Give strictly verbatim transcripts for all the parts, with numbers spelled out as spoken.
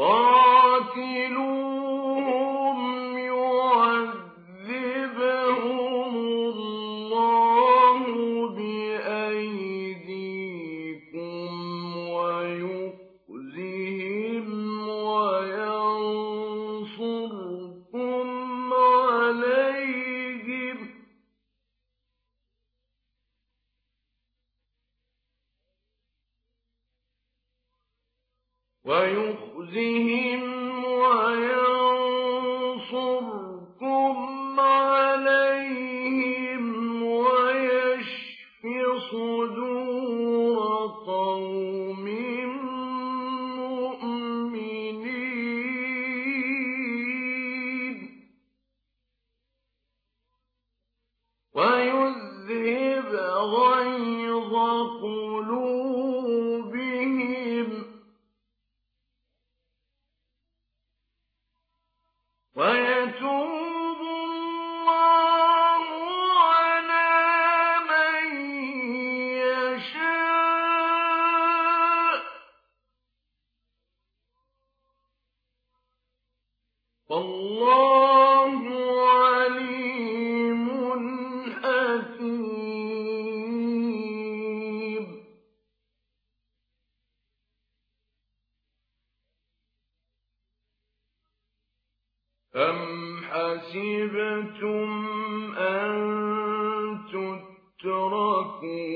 قَاتِلُوهُمْ يُعَذِّبْهُمُ اللَّهُ بِأَيْدِيكُمْ وَيُخْزِهِمْ وَيَنصُرْكُمْ عَلَيْهِمْ ۚ وَيُخْزِهِمْ وَيَنصُرْكُمْ عَلَيْهِمْ وَيَشْفِ صُدُورَ قَوْمٍ مُّؤْمِنِينَ وَيُذْهِبْ غَيْظَ قُلُوبِهِمْ وَيَتُوبُ اللَّهُ عَلَىٰ مَن يَشَاءُ ۗ وَاللَّهُ عَلِيمٌ حَكِيمٌ. أَمْ حَسِبْتُمْ أَن تُتْرَكُوا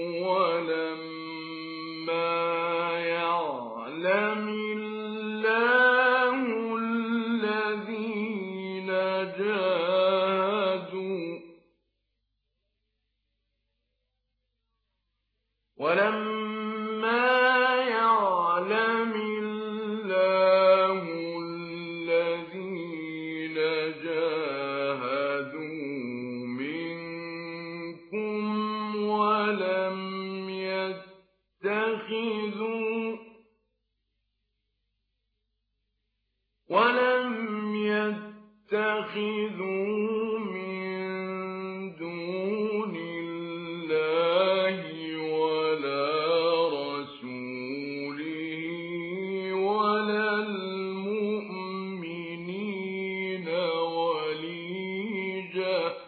وَلَمَّا يَعْلَمِ اللَّهُ الَّذِينَ جَاهَدُوا وَلَمَّا يَعْلَمِ اللَّهُ الَّذِينَ جَاهَدُوا مِنكُمْ وَلَمْ يَتَّخِذُوا وَلَمْ يَتَّخِذُوا مِن دُونِ اللَّهِ وَلَا رَسُولِهِ وَلَا الْمُؤْمِنِينَ وَلِيجَةً ۚ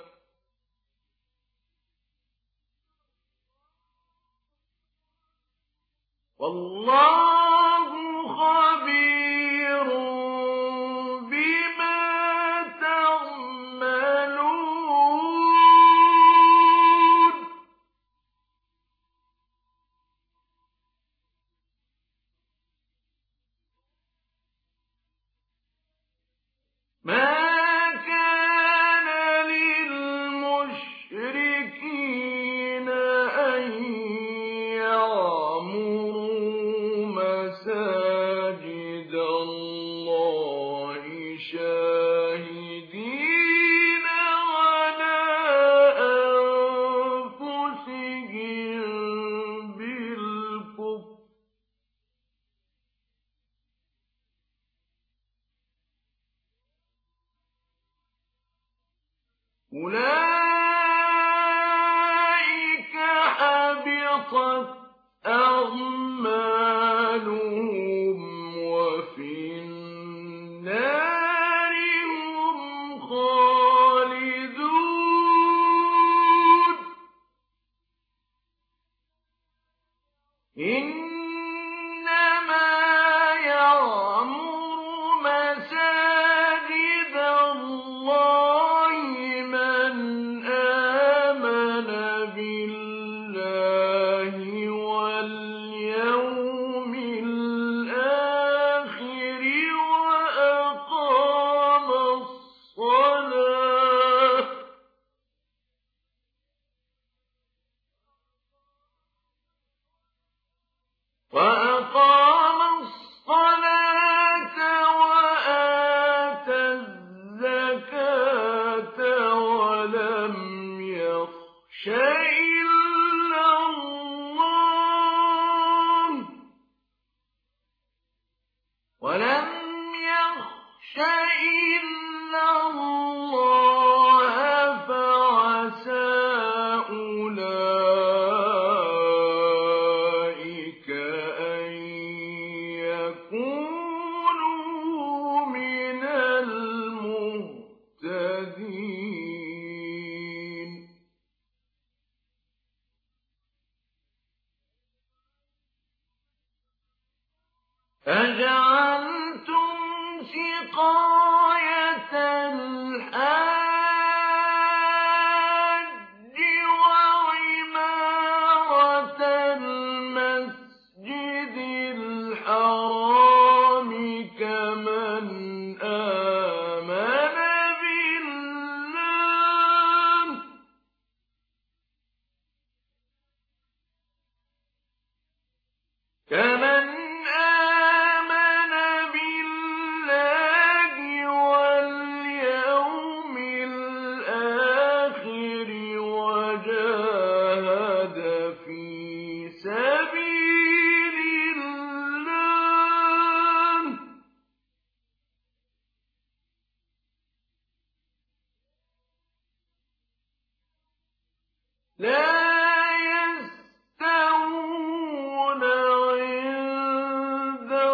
وَاللَّهُ خَبِيرٌ بِمَا تَعْمَلُونَ. مَا كَانَ لِلْمُشْرِكِينَ أَن يَعْمُرُوا مَسَاجِدَ اللَّهِ شَاهِدِينَ عَلَىٰ أَنفُسِهِم بِالْكُفْرِ ۚ أُولَٰئِكَ حَبِطَتْ أَعْمَالُهُمْ وَفِي النَّارِ هُمْ خَالِدُونَ. إِنَّمَا يَعْمُرُ مَسَاجِدَ اللَّهِ مَنْ آمَنَ بِاللَّهِ وَالْيَوْمِ الْآخِرِ وَأَقَامَ الصَّلَاةَ وَأَقَامَ الصَّلَاةَ وَآتَى الزَّكَاةَ وَلَمْ يَخْشَ إِلَّا اللَّهَ وَلَمْ يَخْشَ إِلَّا اللَّهَ فَعَسَىٰ أُولَٰئِكَ أَن يَكُونُوا أَجَعَلْتُمْ سِقَايَةَ الْحَاجِّ وَعِمَارَةَ الْمَسْجِدِ الْحَرَامِ كَمَنْ آمَنَ بِاللَّهِ كَمَنْ آمَنَ بِاللَّهِ وَالْيَوْمِ الْآخِرِ وَجَاهَدَ فِي سَبِيلِ اللَّهِ لَا يَسْتَوُونَ عِندَ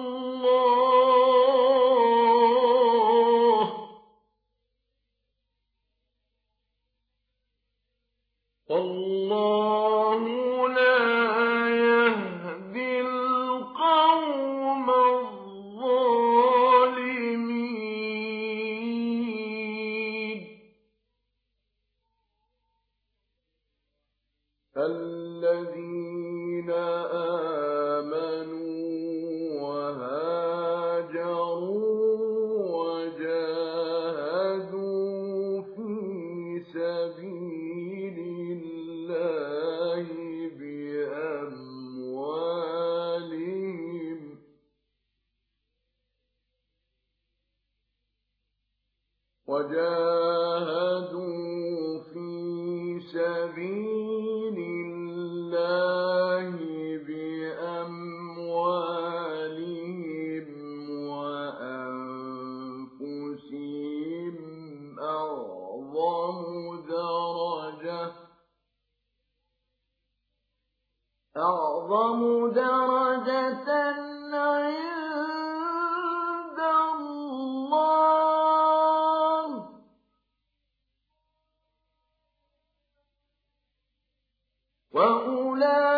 اللَّهِ ۗ وَاللَّهُ لَا يَهْدِي الْقَوْمَ الظَّالِمِينَ الَّذِينَ آمَنُوا وَهَاجَرُوا وَجَاهَدُوا فِي سَبِيلِ اللَّهِ بِأَمْوَالِهِمْ وَجَاهَدُوا فِي سَبِيلِ اللَّهِ بِأَمْوَالِهِمْ وَأَنفُسِهِمْ أَعْظَمُ دَرَجَةً أَعْظَمُ دَرَجَةً عِندَ اللَّهِ ۗ وَأُولَٰئِكَ